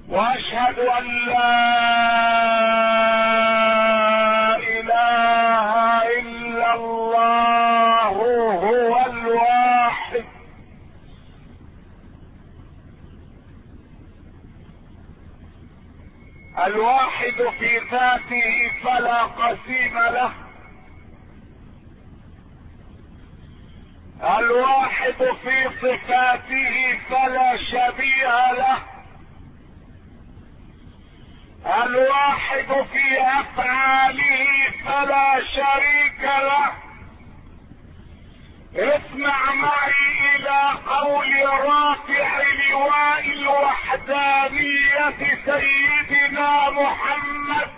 واشهد ان لا اله الا الله هو الواحد الواحد في ذاته فلا قسيم له، الواحد في صفاته فلا شبيه له، الواحد في افعاله فلا شريك له. اسمع معي الى قول رافع لواء الوحدانية سيدنا محمد،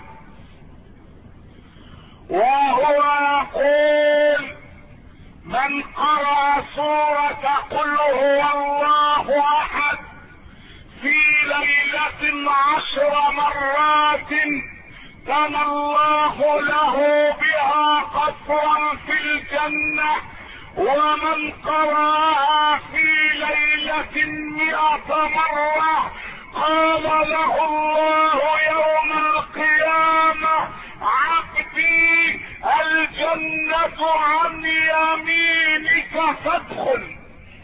وهو يقول: من قرأ سورة قل هو الله احد في ليلة 10 مرات بنى الله له بها قصرا في الجنة، ومن قرأها في ليلة 100 مرة قال له الله يوم القيامة: عبدي الجنة عن يمينك فادخل.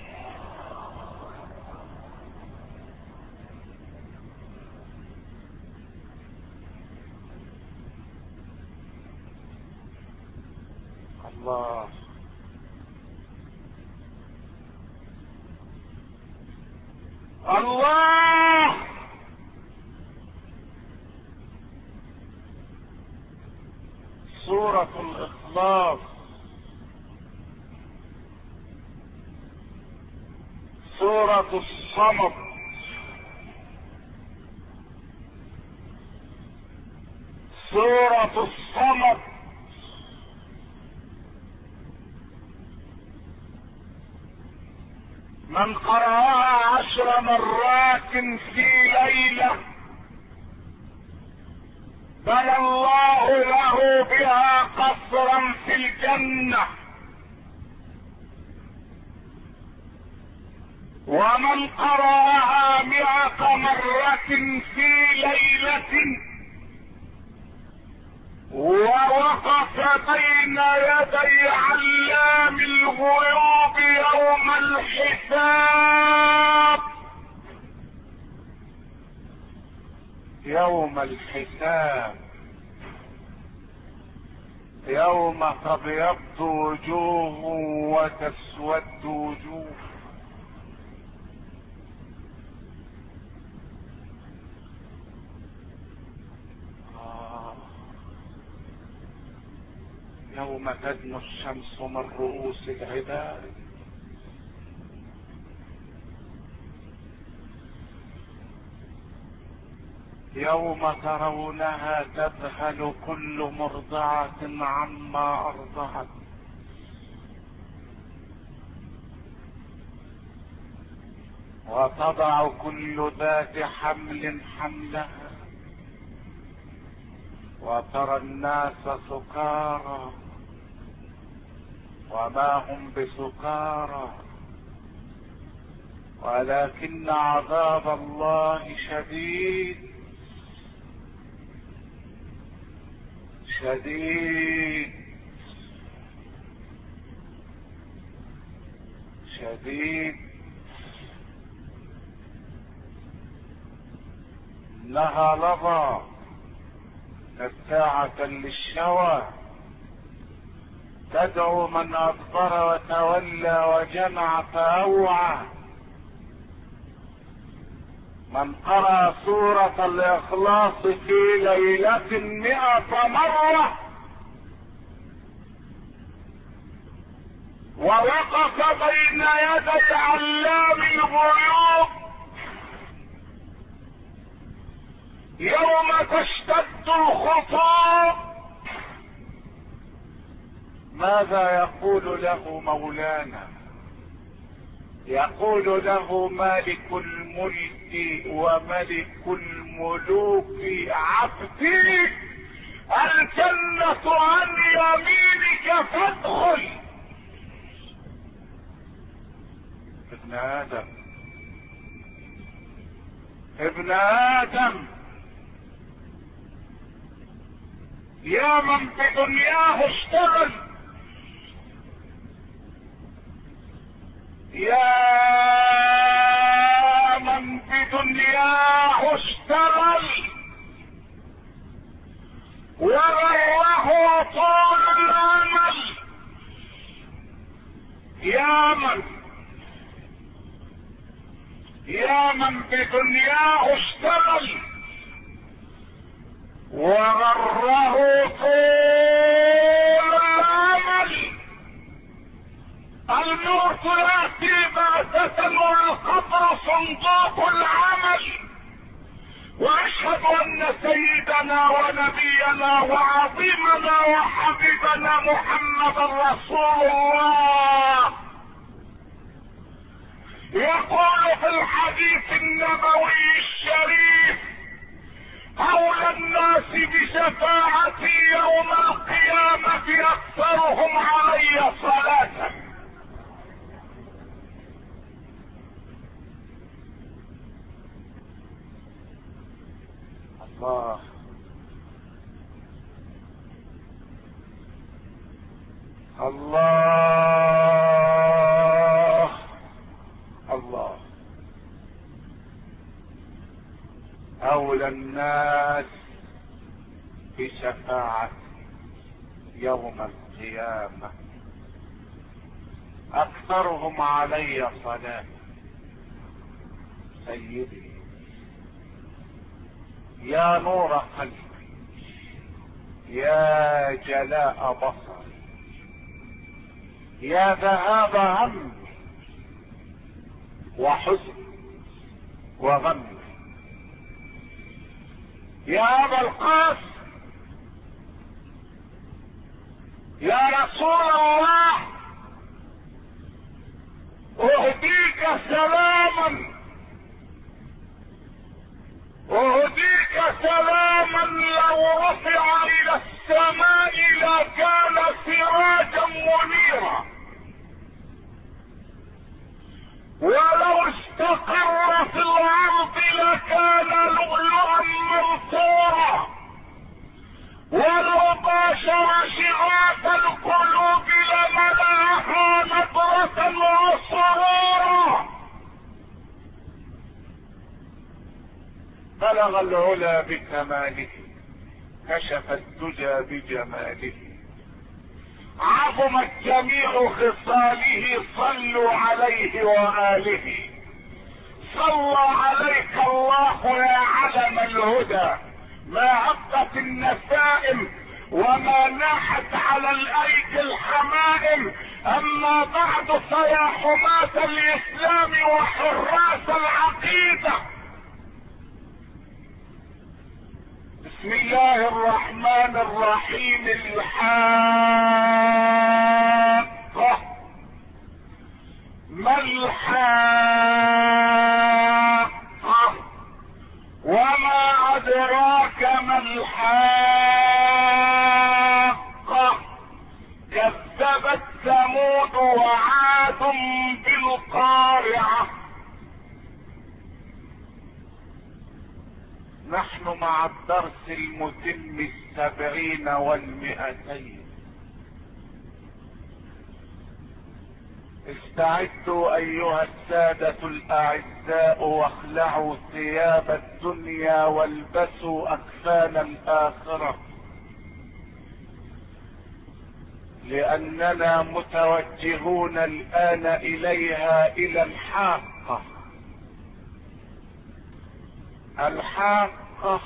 الله الله سورة الإخلاص، سورة الصمد، سورة الصمد. من قرأها 10 مرات في ليلة بنى الله له بها قصرا في الجنة، ومن قرأها 100 مرة في ليلة ووقف بين يدي علام الغيوب يوم الحساب، يوم الحساب، يوم تبيض وجوه وتسود وجوه. يوم تدنو الشمس من رؤوس العباد، يوم ترونها تذهل كل مرضعة عما أرضعت، وتضع كل ذات حمل حملها، وترى الناس سكارى وما هم بسكارى ولكن عذاب الله شديد شديد شديد. انها لظى نزاعة للشوى، تدعو من أدبر وتولى وجمع فأوعى. من قرأ سورة الإخلاص في ليلة 100 مرة ووقف بين يدي علام الغيوب يوم تشتد الخطوب، ماذا يقول له مولانا؟ يقول له مالك الملك وملك الملوك: عبدي الجنة عن يمينك فادخل. ابن آدم ابن ادم يا من بدنياه اشتغل، يا من بدنياه اشتغل وغره طول الامل، يا من بدنياه اشتغل وغره طول الامل. الموت ياتي بغتة والقبر صندوق العمل. واشهد ان سيدنا ونبينا وعظيمنا وحبيبنا محمد رسول الله يقول في الحديث النبوي الشريف: اولى الناس بشفاعتي يوم القيامة اكثرهم علي صلاة. الله الله الله. اولى الناس بشفاعة يوم القيامة اكثرهم علي صلاة. سيدي يا نور قلبي، يا جلاء بصري، يا ذهاب همي وحزني وغمي، يا ابا القاسم، يا رسول الله، اهديك سلاما، اهديك سلاما لو رفع الى السماء لكان سراجا منيرا، ولو استقر في الارض لكان لؤلؤا منثورا، ولو باشر شغاف القلوب لملأها نضرة وسرورا. بلغ العلا بكماله، كشف الدجى بجماله، عظمت جميع خصاله، صلوا عليه وآله. صلى عليك الله يا علم الهدى، ما هبت النسائم وما ناحت على الايدي الحمائم. اما بعد فيا حماة الاسلام وحراس العقيدة، بسم الله الرحمن الرحيم. الحاقة، ما الحاقة؟ وما ادراك ما الحاقة؟ كذبت ثمود وعاد بالقارعة. نحن مع الدرس المتم 70 و200. استعدوا ايها السادة الاعزاء واخلعوا ثياب الدنيا والبسوا اكفان الاخرة، لاننا متوجهون الان اليها، الى الحاقة. الحاقة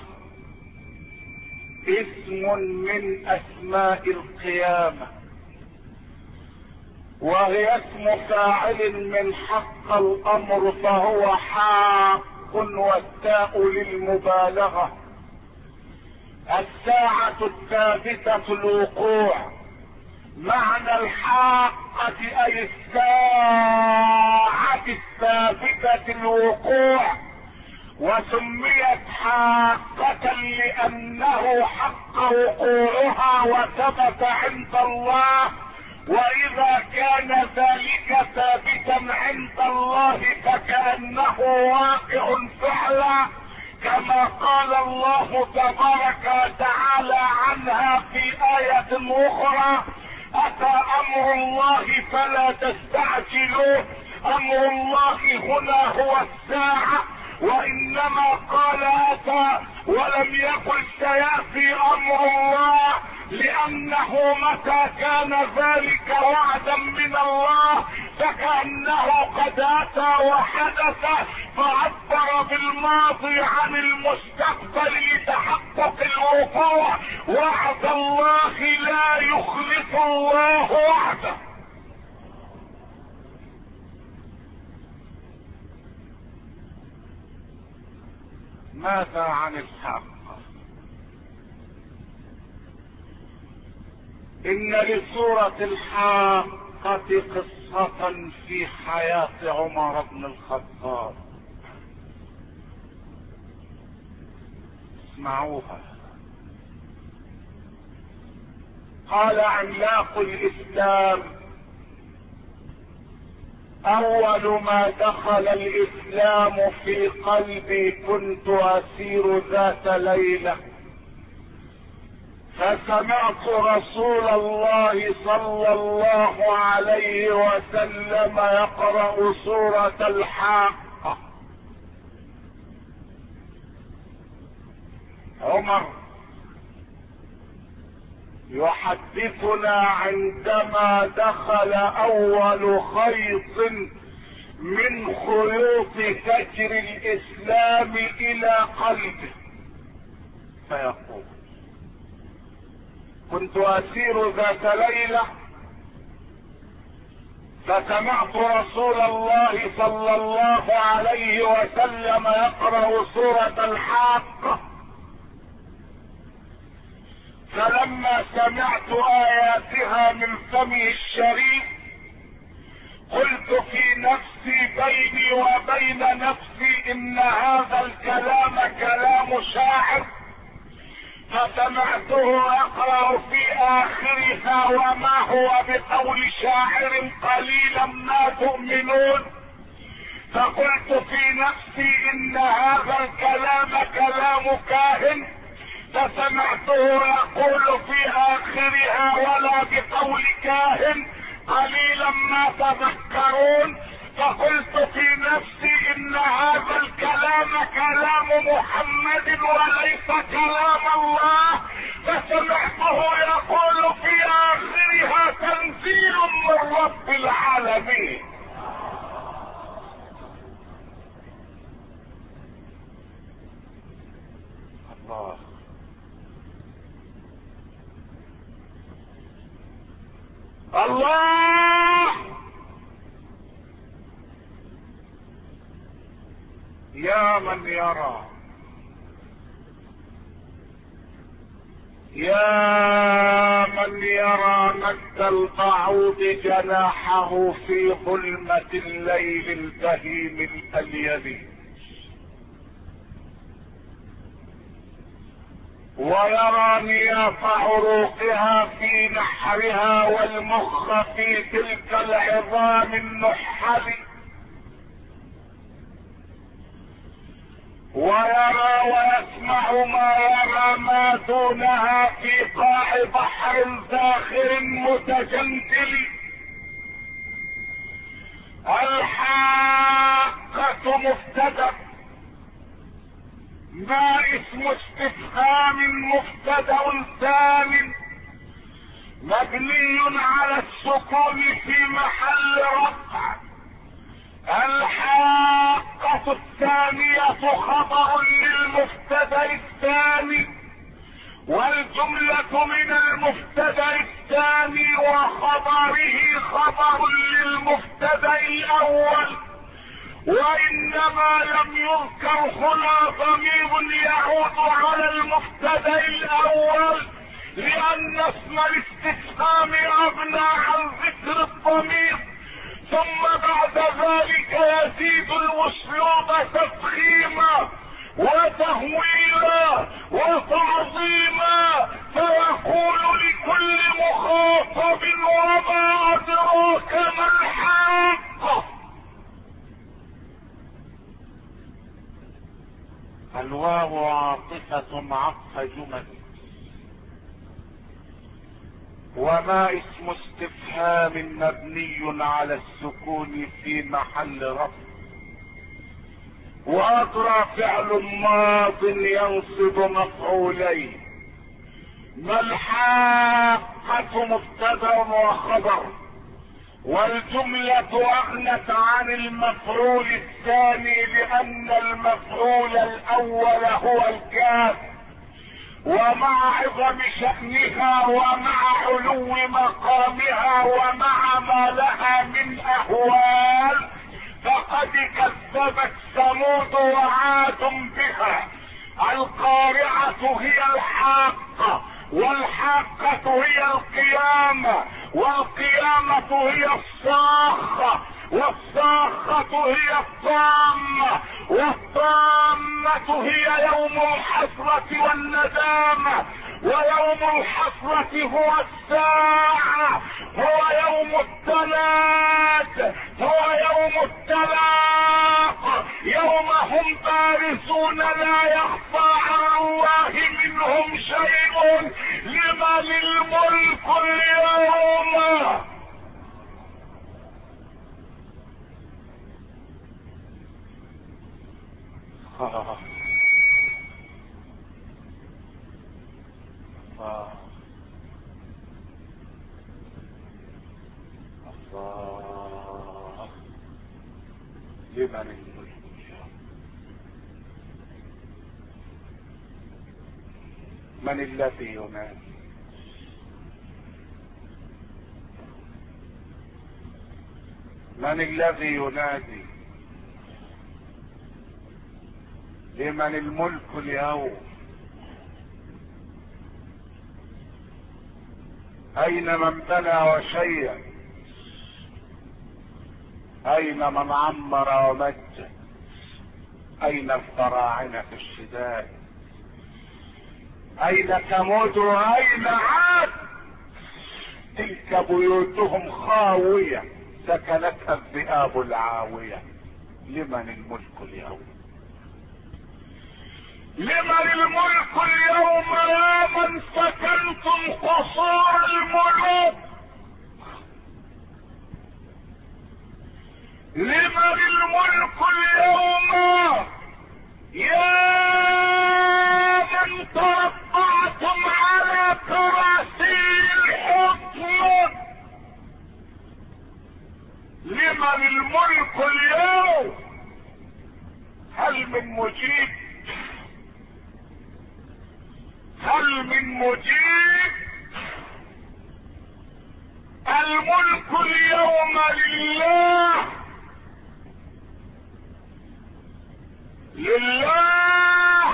اسم من اسماء القيامة، وهي اسم فاعل من حق الامر، فهو حاق والتاء للمبالغة. الساعة الثابتة الوقوع. معنى الحاقة اي الساعة الثابتة الوقوع، وسميت حاقة لانه حق وقوعها وثبت عند الله. واذا كان ذلك ثابتا عند الله فكأنه واقع فعلا، كما قال الله تبارك وتعالى عنها في آية أخرى: أتى أمر الله فلا تستعجلوه. أمر الله هنا هو الساعة، وإنما قال أتى ولم يقل سيأتي أمر الله، لأنه متى كان ذلك وعدا من الله فكأنه قد أتى وحدث، فعبر بالماضي عن المستقبل لتحقق الوقوع. وعد الله لا يخلف الله وعده. ماذا عن الحق؟ إن لسورة الحاقة قصة في حياة عمر بن الخطاب، اسمعوها. قال عملاق الإسلام: أول ما دخل الإسلام في قلبي كنت أسير ذات ليلة فسمعت رسول الله صلى الله عليه وسلم يقرأ سورة الحاقة. عمر يحدثنا عندما دخل أول خيط من خيوط فجر الإسلام إلى قلبه، فيقول: كنت أسير ذات ليلة فسمعت رسول الله صلى الله عليه وسلم يقرأ سورة الحاقة، فلما سمعت آياتها من فمه الشريف قلت في نفسي بيني وبين نفسي إن هذا الكلام كلام شاعر، فسمعته يقرأ في آخرها: وما هو بقول شاعر قليلا ما تؤمنون. فقلت في نفسي إن هذا الكلام كلام كاهن، فسمعته يقول في آخرها: ولا بقول كاهن قليلا ما تذكرون. فقلت في نفسي إن هذا الكلام كلام محمد وليس كلام الله، فسمعته يقول في آخرها: تنزيل من رب العالمين. الله الله. يا من يرى، يا من يرى مد البعوض جناحه في ظلمة الليل البهيم الأليل، ويرى نياف عروقها في نحرها والمخ في تلك العظام النحل، ويرى ويسمع ما يرى ما دونها في قاع بحر زاخر متجندل. الحاقة مبتدأ، ما اسم استفهام مبتدأ ثاني مبني على السكون في محل رفع. الحاقة الثانية خبر للمبتدأ الثاني، والجملة من المبتدأ الثاني وخبره خبر للمبتدأ الأول، وإنما لم يذكر هنا ضمير يعود على المبتدأ الأول، لأن اسم الاستفهام أبنى عن ذكر الضمير، ثم بعد ذلك يزيد الأسلوب تفخيما وتهويلا وتعظيما، فيقول لكل مخاطب: وما أدراك ما الحاقة. الواقع عاطفة عطف جمل. وما اسم استفهام مبني على السكون في محل رفع. واطرى فعل ماض ينصب مفعولين. ما الحاقة مبتدأ وخبر، والجملة اغنت عن المفعول الثاني لان المفعول الاول هو الكاف، ومع عظم شأنها ومع علو مقامها ومع ما لها من اهوال فقد كذبت ثمود وعاد بها. القارعة هي الحاقة، والحاقة هي القيامة، والقيامة هي الصاخة، والصاخة هي الطامة، والطامة هي يوم الحسرة والندامة، ويوم الحسرة هو الساعة، هو يوم التلاق، هو يوم التلاق، يوم هم بارزون لا يخفى على الله منهم شيء. لمن الملك اليوم؟ الله لمن الملك اليوم؟ من الذي ينادي؟ من الذي ينادي؟ لمن الملك اليوم؟ اين من بنى وشيد؟ اين من عمر ومجد؟ اين الفراعنة في الشدائد؟ اين ثمود واين عاد؟ تلك بيوتهم خاوية سكنتها الذئاب العاوية. لمن الملك اليوم؟ لمن الملك اليوم يا من سكنتم قصور الملوك؟ لمن الملك اليوم يا من تربعتم على كراسي الحكم؟ لمن الملك اليوم؟ هل من مجيب؟ هل من مجيب؟ الملك اليوم لله، لله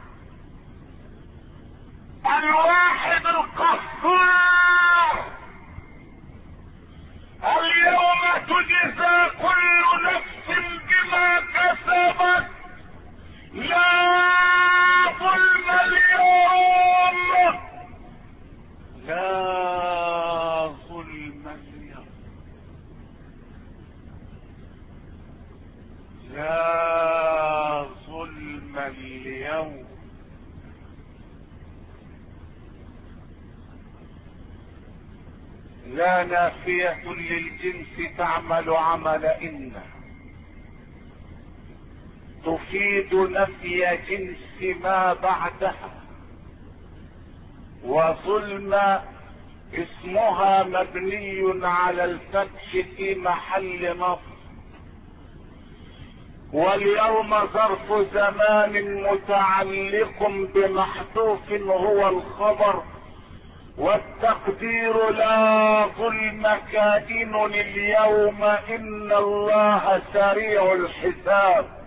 الواحد القهار. اليوم تجزى كل نفس بما كسبت، لا ظلم اليوم، لا ظلم اليوم، لا ظلم اليوم. لا نافية للجنس تعمل عمل إن تفيد نفي جنس ما بعدها، وظلم اسمها مبني على الفتح في محل نصب، واليوم ظرف زمان متعلق بمحذوف هو الخبر، والتقدير لا ظلم كائن اليوم ان الله سريع الحساب.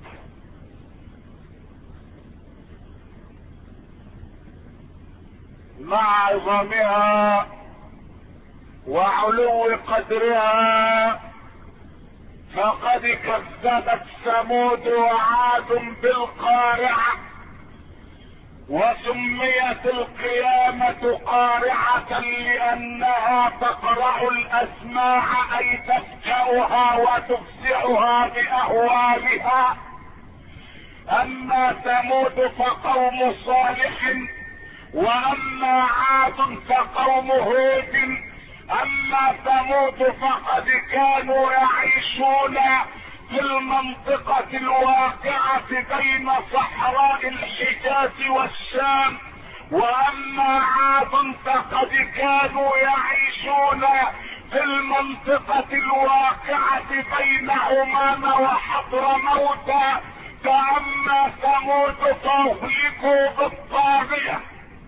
مع عظمها وعلو قدرها فقد كذبت ثمود وعاد بالقارعة، وسميت القيامة قارعة لأنها تقرع الأسماع أي تفجأها وتفزعها بأهوالها، اما ثمود فقوم صالح، واما عاد فقوم هود. اما ثمود فقد كانوا يعيشون في المنطقة الواقعة بين صحراء الحجاز والشام، واما عاد فقد كانوا يعيشون في المنطقة الواقعة بين عمان وحضرموت. فاما ثمود فاهلكوا بالطاغية.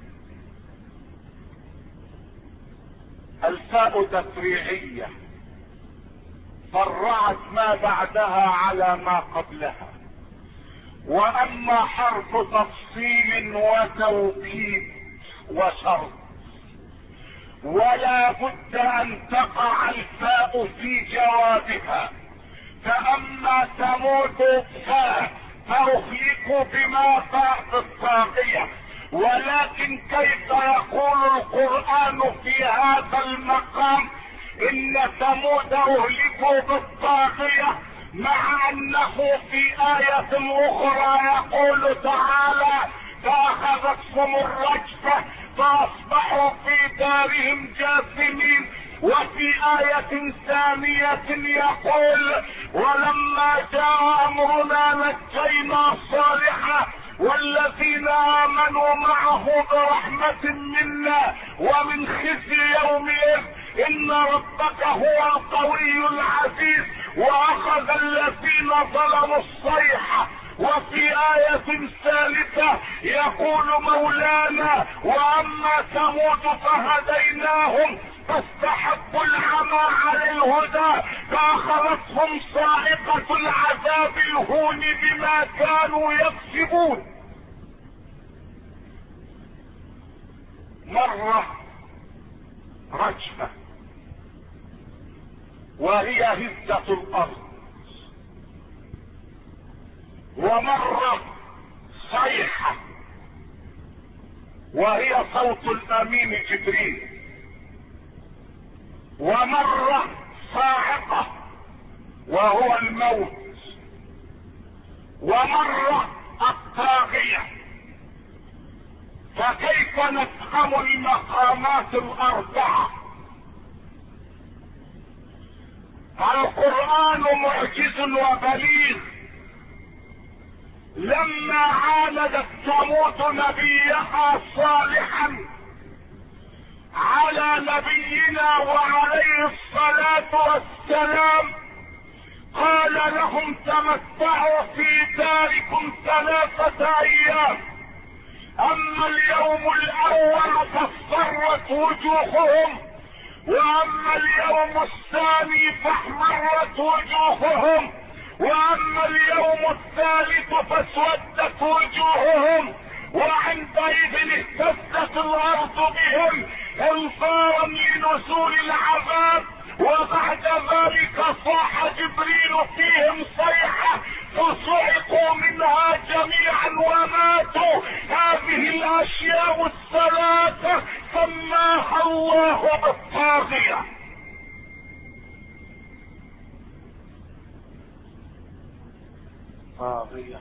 الفاء تفريعية فرعت ما بعدها على ما قبلها. واما حرف تفصيل وتوكيد وشرط، ولا بد ان تقع الفاء في جوابها. فاما ثمود فاهلكوا بما فاء الطاغية. ولكن كيف يقول القرآن في هذا المقام ان ثمود اهلكوا بالطاغية، مع انه في آية اخرى يقول تعالى فاخذتهم الرجفة فاصبحوا في دارهم جاثمين. وفي آية ثانية يقول ولما جاء امرنا نجينا صالحا والذين امنوا معه برحمة منا ومن خزي يومئذ ان ربك هو القوي العزيز واخذ الذين ظلموا الصيحة. وفي آية ثالثة يقول مولانا واما ثمود فهديناهم فاستحبوا العمى على الهدى فاخذتهم صاعقة العذاب الهون بما كانوا يكسبون. مرة رجفة وهي هزة الارض، ومرة صيحة وهي صوت الامين جبريل، ومرة صاعقة وهو الموت، ومرة الطاغية. فكيف نفهم المقامات الاربعة؟ القرآن معجز وبليغ. لما عاندت ثمود نبيها صالحا على نبينا وعليه الصلاة والسلام قال لهم تمتعوا في داركم 3 ايام. اما اليوم الاول فاصفرت وجوههم، واما اليوم الثاني فاحمرت وجوههم، واما اليوم الثالث فاسودت وجوههم. وعندئذ اهتزت الارض بهم انفارا لنزول العذاب. وبعد ذلك صاح جبريل فيهم صيحة فصعقوا منها جميعا وماتوا. هذه الاشياء الثلاثة سماها الله بالطاغية. طاغية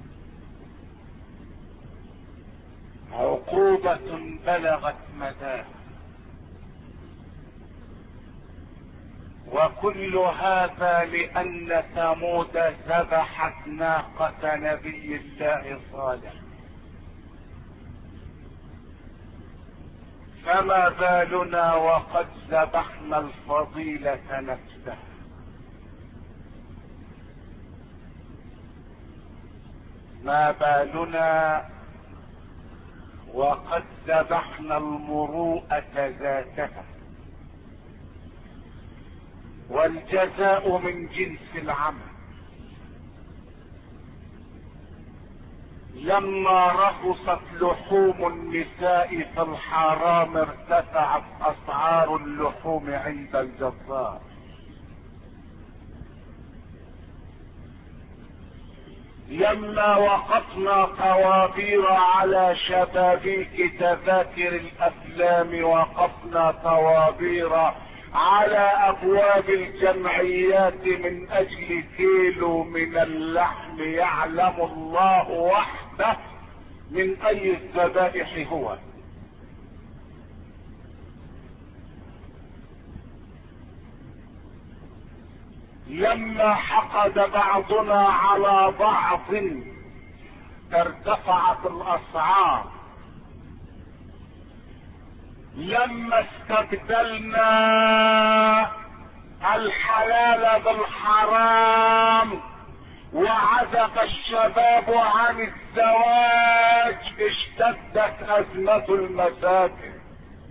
عقوبة بلغت مداها، وكل هذا لأن ثمود ذبحت ناقة نبي الله صالح. فما بالنا وقد ذبحنا الفضيلة نفسها؟ ما بالنا وقد ذبحنا المروءة ذاتها؟ والجزاء من جنس العمل. لما رخصت لحوم النساء في الحرام ارتفعت اسعار اللحوم عند الجزار. لما وقفنا طوابير على شبابيك تذاكر الافلام وقفنا طوابير على ابواب الجمعيات من اجل كيلو من اللحم يعلم الله وحده من اي الذبائح هو. لما حقد بعضنا على بعض ارتفعت الاسعار. لما استبدلنا الحلال بالحرام وعزف الشباب عن الزواج اشتدت ازمة المساكن.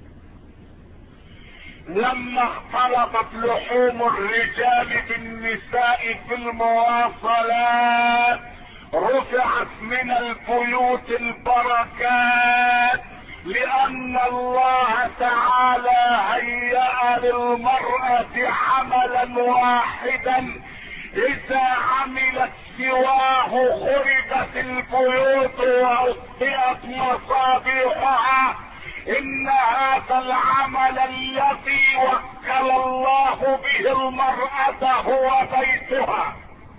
لما اختلطت لحوم الرجال بالنساء في المواصلات رفعت من البيوت البركات، لان الله تعالى هيأ للمرأة عملا واحدا اذا عملت سواه خربت البيوت واطفئت مصابيحها. ان هذا العمل الذي وكل الله به المرأة هو بيتها.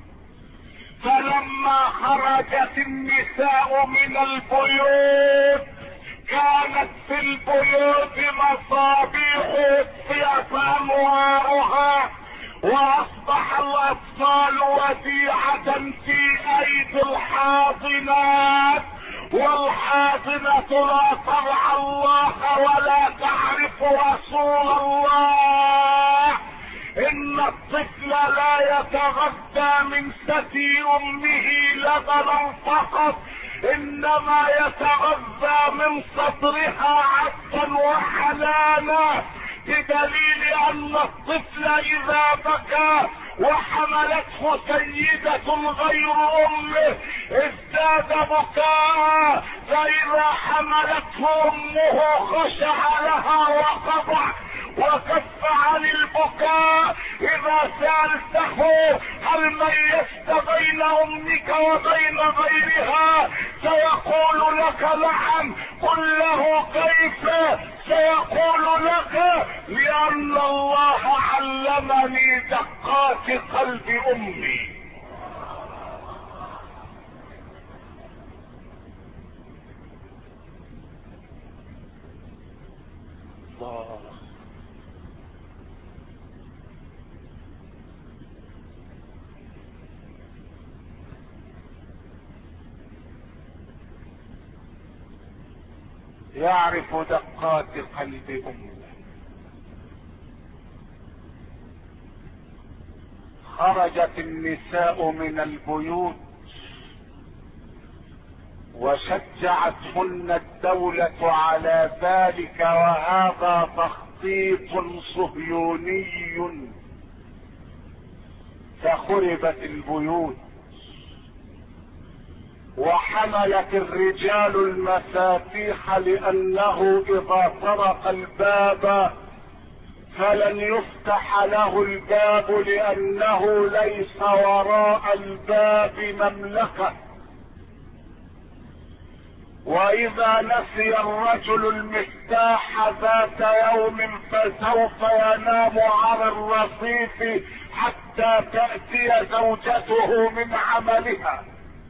فلما خرجت النساء من البيوت كانت في البيوت مصابيح اطفئت انوارها، واصبح الاطفال وديعة في ايدي الحاضنات، والحاضنة لا ترعى الله ولا تعرف رسول الله. ان الطفل لا يتغذى من ثدي امه لبنا فقط، انما يتغذى من صدرها عطفا وحنانا، بدليل ان الطفل اذا بكى وحملته سيدة غير امه ازداد بكاء، فاذا حملته امه خشع لها وخضع وكف عن البكاء. اذا سألته هل ميزت بين امك وبين غيرها سيقول لك نعم، قل له كيف سيقول لك لان الله علمني دقات قلب امي. الله يعرف دقات قلب امه. خرجت النساء من البيوت وشجعتهن الدولة على ذلك، وهذا تخطيط صهيوني، فخربت البيوت وحملت الرجال المفاتيح، لانه اذا طرق الباب فلن يفتح له الباب، لانه ليس وراء الباب مملكة. واذا نسي الرجل المفتاح ذات يوم فسوف ينام على الرصيف حتى تأتي زوجته من عملها.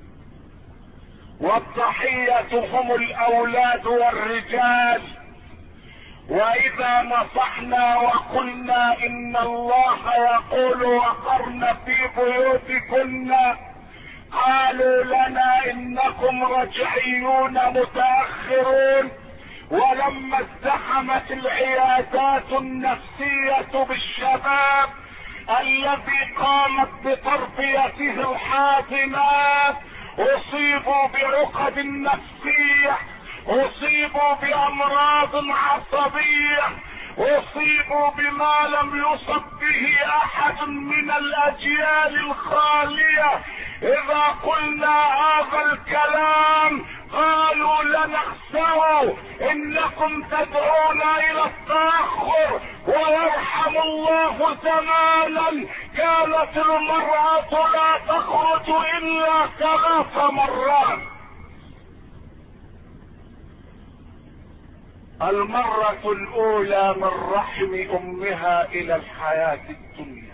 والضحية هم الاولاد والرجال. واذا نصحنا وقلنا ان الله يقول وقرن في بيوتكن قالوا لنا انكم رجعيون متاخرون. ولما ازدحمت العيادات النفسية بالشباب الذي قامت بتربيته الحاضنات اصيبوا بعقد نفسية، اصيبوا بامراض عصبية، اصيبوا بما لم يصب به احد من الاجيال الخالية. اذا قلنا هذا الكلام قالوا لنخسروا، انكم تدعون الى التاخر. ويرحم الله زمانا كانت المرأة لا تخرج الا 3 مرات. المرة الاولى من رحم امها الى الحياة الدنيا،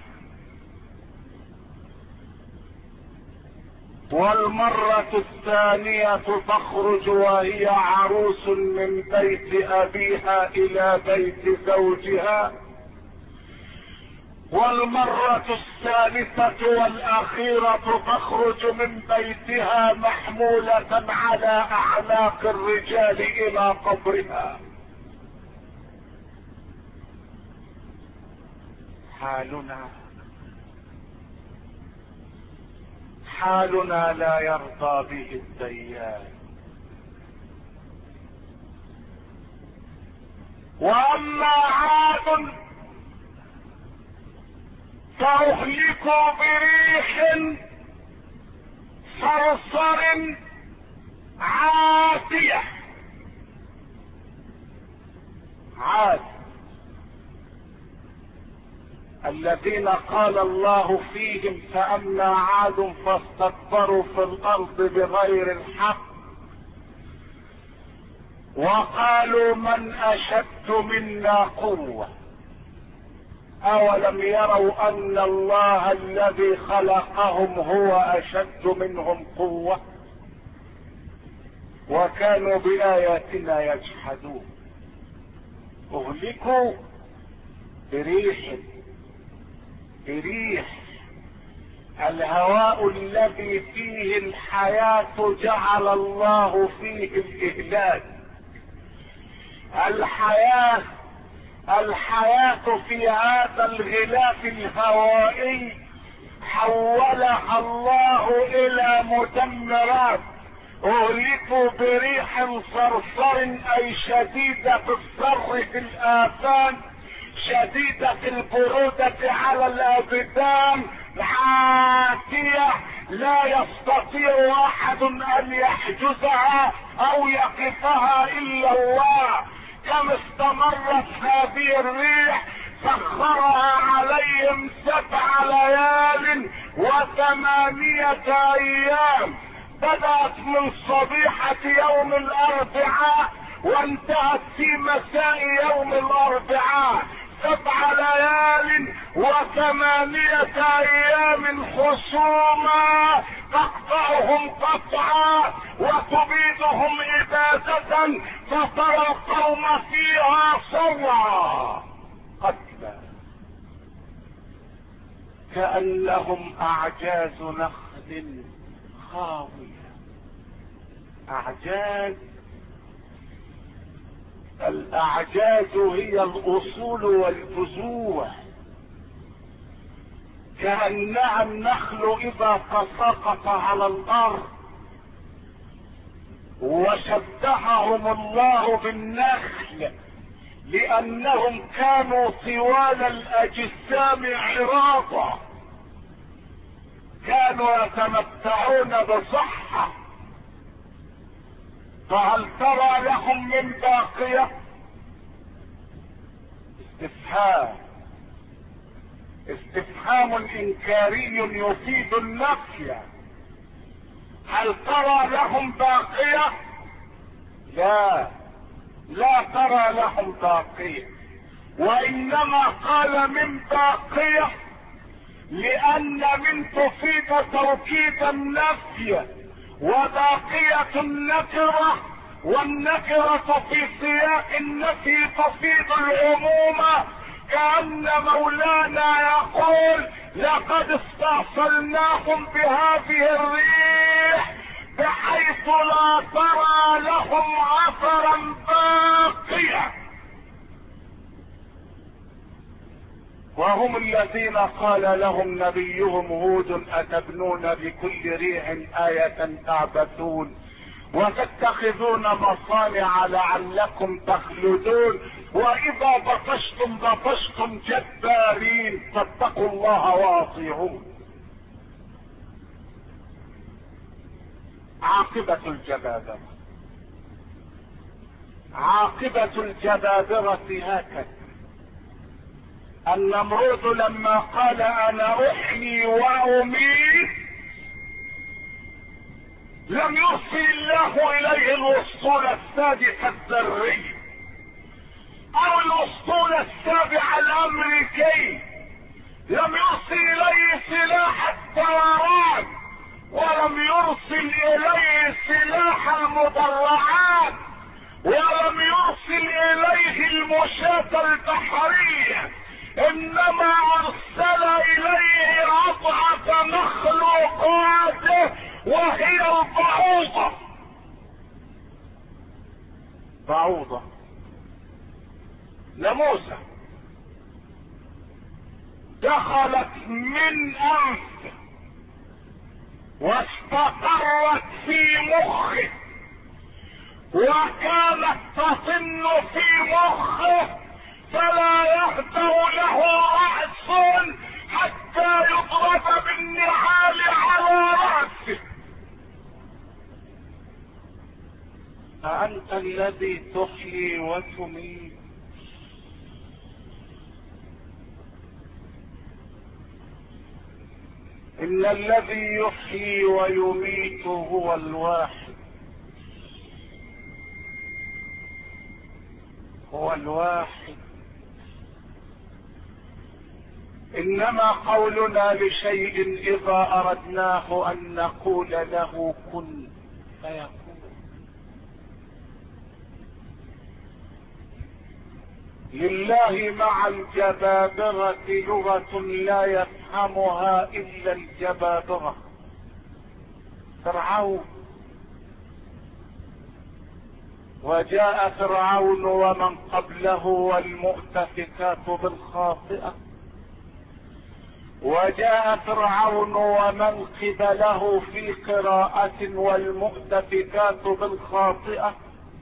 والمرة الثانية تخرج وهي عروس من بيت ابيها الى بيت زوجها، والمرة الثالثة والاخيرة تخرج من بيتها محمولة على اعناق الرجال الى قبرها. حالنا لا يرضى به الديان. واما عاد فاهلكوا بريح صرصر عاتية. عاد الذين قال الله فيهم فأما عاد فاستكبروا في الأرض بغير الحق وقالوا من أشد منا قوة أولم يروا أن الله الذي خلقهم هو أشد منهم قوة وكانوا بآياتنا يجحدون. أهلكوا بريح الهواء الذي فيه الحياة جعل الله فيه الإهلاك. الحياة في هذا الغلاف الهوائي حولها الله إلى مدمرات. أهلكوا بريح صرصر أي شديدة الصر في الآذان، شديدة البرودة على الأبدان، عاتية لا يستطيع أحد أن يحجزها أو يقفها إلا الله. كم استمرت هذه الريح؟ سخرها عليهم 7 ليال و8 أيام، بدأت من صبيحة يوم الأربعاء وانتهت في مساء يوم الأربعاء. 7 ليال و8 أيام خصوما تقطعهم قطعا وتبيدهم إبادة، فترى القوم فيها صرعا قتلا كأنهم أعجاز نخل خاوية. الأعجاز هي الأصول والجذوع، كأنها النخل إذا تساقط على الأرض. وشبههم الله بالنخل لأنهم كانوا طوال الأجسام عراضا، كانوا يتمتعون بصحة. فهل ترى لهم من باقية؟ استفهام انكاري يفيد النفي. هل ترى لهم باقية؟ لا ترى لهم باقية، وانما قال من باقية لان من تفيد توكيد النفي، وباقية النكرة، والنكرة في سياق النفي تفيد العموم. كأن مولانا يقول لقد استأصلناهم بهذه الريح بحيث لا ترى لهم اثرا باقيا. وهم الذين قال لهم نبيهم هود أتبنون بكل ريح آية تعبثون وتتخذون مصانع لعلكم تخلدون وإذا بطشتم جبارين فاتقوا الله واطيعون. عاقبة الجبابرة هكذا. النمرود لما قال انا احيي واميت لم يرسل الله اليه الاسطول السادس الذري، او الاسطول السابع الامريكي لم يرسل اليه سلاح الطيران، ولم يرسل اليه سلاح المدرعات، ولم يرسل اليه المشاة البحرية، انما ارسل اليه اضعف مخلوقاته وهي البعوضة. بعوضة ناموسة دخلت من انفه واستقرت في مخه، وكانت تطن في مخه، فلا يهدأ له رأس حتى يضرب بالنعال على رأسه. أأنت الذي تحيي وتميت؟ إن الذي يحيي ويميت هو الواحد، هو الواحد. إنما قولنا لشيء إذا أردناه أن نقول له كن فيكون. لله مع الجبابرة لغة لا يفهمها إلا الجبابرة. فرعون، وجاء فرعون ومن قبله والمؤتفكات بالخاطئة، وجاء فرعون ومن قبله في قراءة والمؤتفكات بالخاطئة.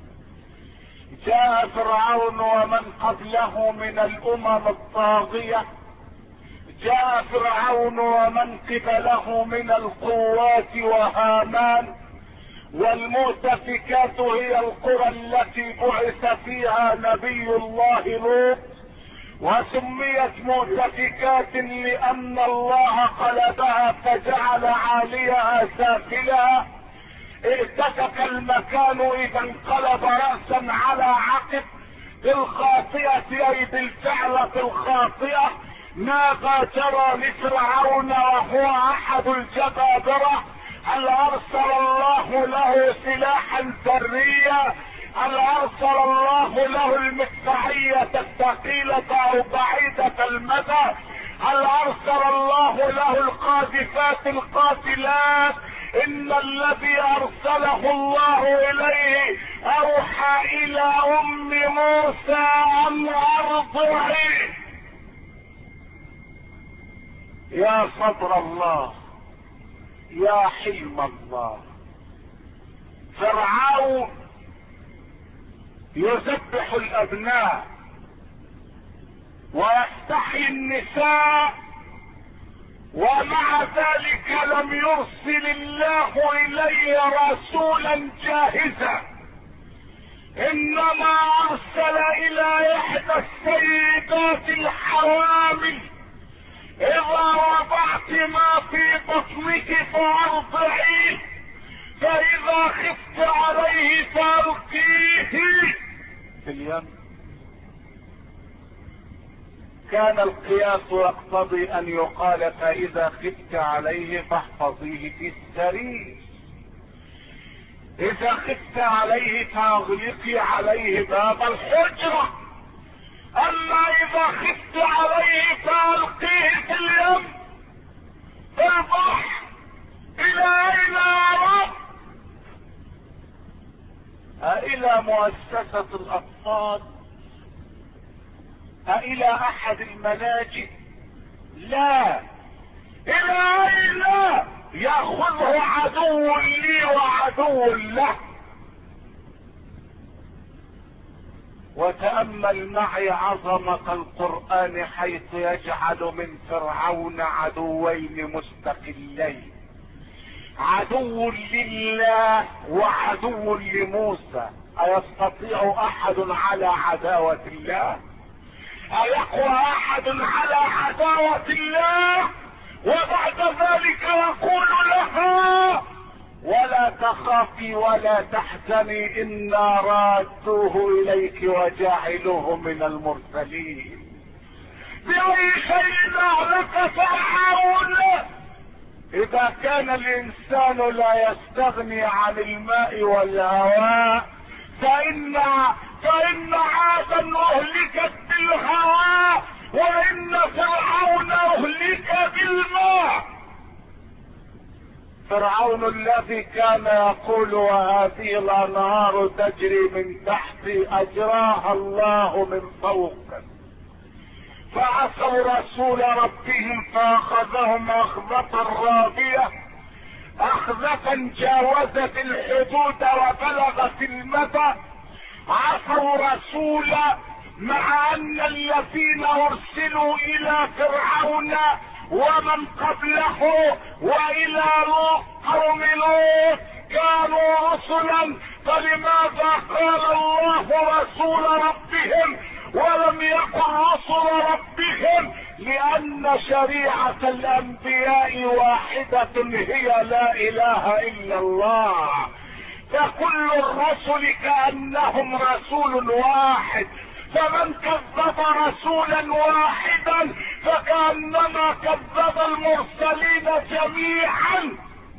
جاء فرعون ومن قبله من الامم الطاغية، جاء فرعون ومن قبله من القوات وهامان. والمؤتفكات هي القرى التي بعث فيها نبي الله لوط، وسميت مؤتفكات لان الله قلبها فجعل عاليها سافلها. ارتفق المكان اذا انقلب رأسا على عقب. بالخاطئة اي بالفعلة الخاطئة. ماذا جرى لفرعون وهو احد الجبابرة؟ هل ارسل الله له سلاحا بريا؟ هل ارسل الله له المدفعية الثقيلة او بعيدة المدى؟ هل ارسل الله له القاذفات القاتلات؟ ان الذي ارسله الله اليه اوحى الى ام موسى ان ارضعيه. يا صبر الله، يا حلم الله. فرعون يذبح الابناء ويستحيي النساء، ومع ذلك لم يرسل الله اليه رسولا جاهزا، انما ارسل الى احدى السيدات الحوامل: اذا وضعت ما في بطنك فارضعيه، فاذا خفت عليه فالقيه في اليم. كان القياس يقتضي ان يقال: فاذا خفت عليه فاحفظيه في السرير، اذا خفت عليه فاغلقي عليه باب الحجرة، اما اذا خفت عليه فالقيه في اليم في البحر. الى اين يا رب؟ الى مؤسسة الاطفال؟ الى احد الملاجئ؟ لا. الى اين؟ ياخذه عدو لي وعدو له. وتأمل معي عظمة القرآن حيث يجعل من فرعون عدوين مستقلين: عدو لله وعدو لموسى. أيستطيع أحد على عداوة الله؟ أيقوى أحد على عداوة الله؟ وبعد ذلك يقول لها: ولا تخافي ولا تحزني إنا رادوه إليك وجاعلوه من المرسلين. بأي شيء أهلك فرعون؟ إذا كان الإنسان لا يستغني عن الماء والهواء فإن عادا أهلكت بالهواء، وإن فرعون أهلك بالماء. فرعون الذي كان يقول وهذه الأنهار تجري من تحتي أجراها الله من فوق، فعصوا رسول ربهم فأخذهم أخذة رابية، أخذة جاوزت الحدود وبلغت المدى. عصوا رسول مع أن الذين أرسلوا إلى فرعون ومن قبله وإلى قوم لوط كانوا رسلا، فلماذا قال الله رسول ربهم ولم يقل رسل ربهم؟ لأن شريعة الأنبياء واحدة هي لا إله إلا الله، فكل الرسل كأنهم رسول واحد، فمن كذب رسولا واحدا فكأنما كذب المرسلين جميعا،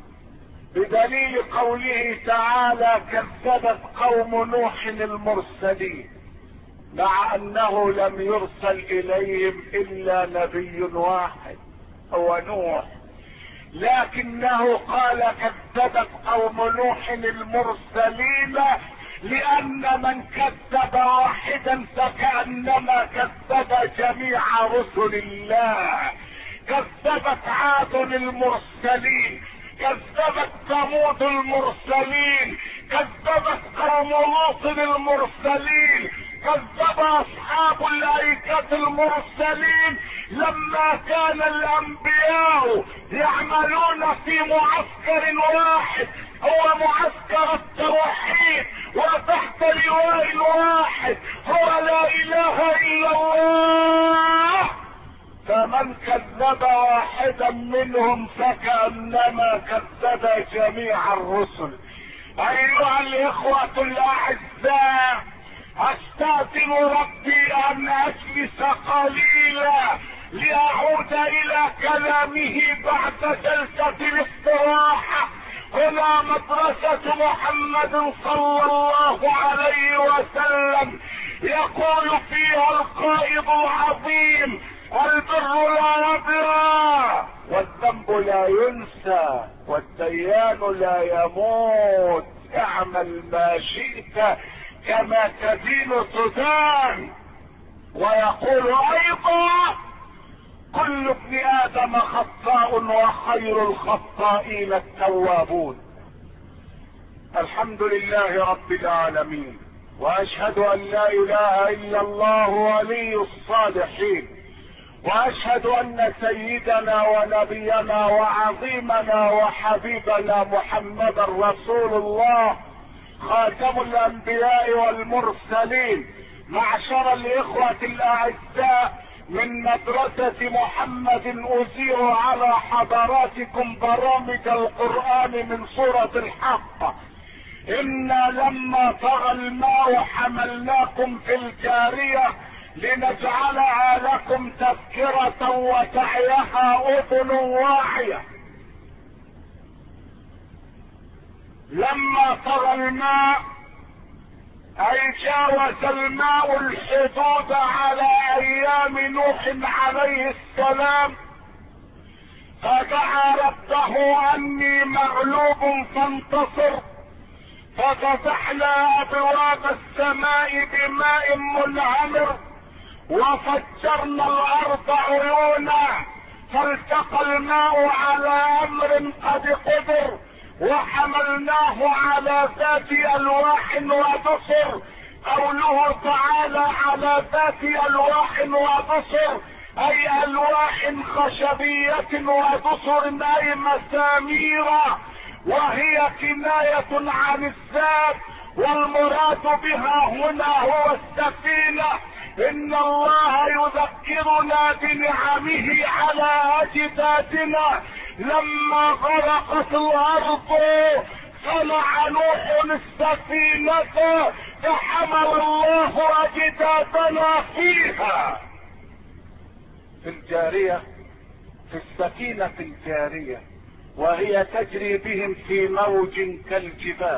بدليل قوله تعالى كذبت قوم نوح المرسلين، مع انه لم يرسل اليهم الا نبي واحد هو نوح، لكنه قال كذبت قوم نوح المرسلين لان من كذب واحدا فكأنما كذب جميع رسل الله. كذبت عاد المرسلين، كذبت ثمود المرسلين، كذبت قوم لوط المرسلين، كذب اصحاب الايكة المرسلين. لما كان الانبياء يعملون في معسكر واحد هو معسكر التوحيد، وتحت لواء واحد هو لا اله الا الله، فمن كذب واحدا منهم فكأنما كذب جميع الرسل. ايها الاخوة الاعزاء، استاذن ربي ان اجلس قليلا لاعود الى كلامه بعد جلسة الاستراحة. هنا مدرسة محمد صلى الله عليه وسلم يقول فيها القائد العظيم: البر لا يبرى، والذنب لا ينسى، والديان لا يموت، اعمل ما شئت كما تدين تدان. ويقول ايضا: كل ابن ادم خطاء وخير الخطائين التوابون. الحمد لله رب العالمين، واشهد ان لا اله الا الله ولي الصالحين، واشهد ان سيدنا ونبينا وعظيمنا وحبيبنا محمدا رسول الله خاتم الانبياء والمرسلين. معشر الاخوة الاعزاء، من مدرسة محمد أذيع على حضراتكم برامج القرآن من سورة الحق. إنا لما طغى الماء حملناكم في الجارية لنجعلها لكم تذكرة وتعيها أذن واعية. لما طغى الماء اي جاوز الماء الحدود على ايام نوح عليه السلام، فدعا ربه اني مغلوب فانتصر، ففتحنا ابواب السماء بماء منهمر وفجرنا الارض عيونا، فالتقى الماء على امر قد قدر، وحملناه على ذات الواح ودسر. قوله تعالى على ذات الواح ودسر اي الواح خشبية ودسر اي مسامير، وهي كناية عن الذات، والمراد بها هنا هو السفينة. ان الله يذكرنا بنعمه على اجدادنا لما غرقت الارض صنع نوح السفينة فحمل الله اجدادنا فيها، في الجارية، في السفينة الجارية، وهي تجري بهم في موج كالجبال.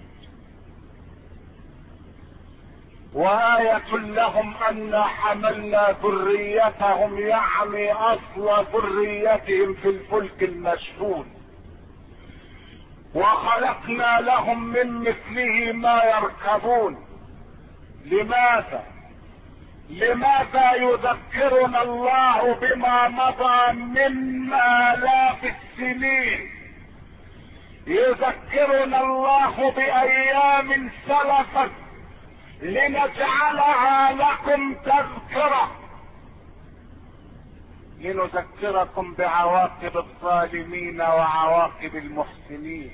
وآية لهم أن حملنا ذريتهم، يعني أصل ذريتهم، في الفلك المشحون، وخلقنا لهم من مثله ما يركبون. لماذا يذكرنا الله بما مضى من آلاف السنين؟ يذكرنا الله بأيام سلفت لنجعلها لكم تذكرة، لنذكركم بعواقب الظالمين وعواقب المحسنين.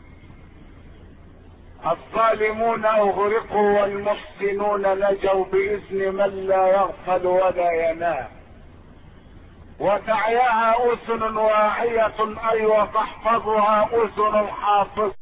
الظالمون اغرقوا والمحسنون نجوا بإذن من لا يغفل ولا ينام. وتعيها أذن واعية، أي وتحفظها أذن حافظ.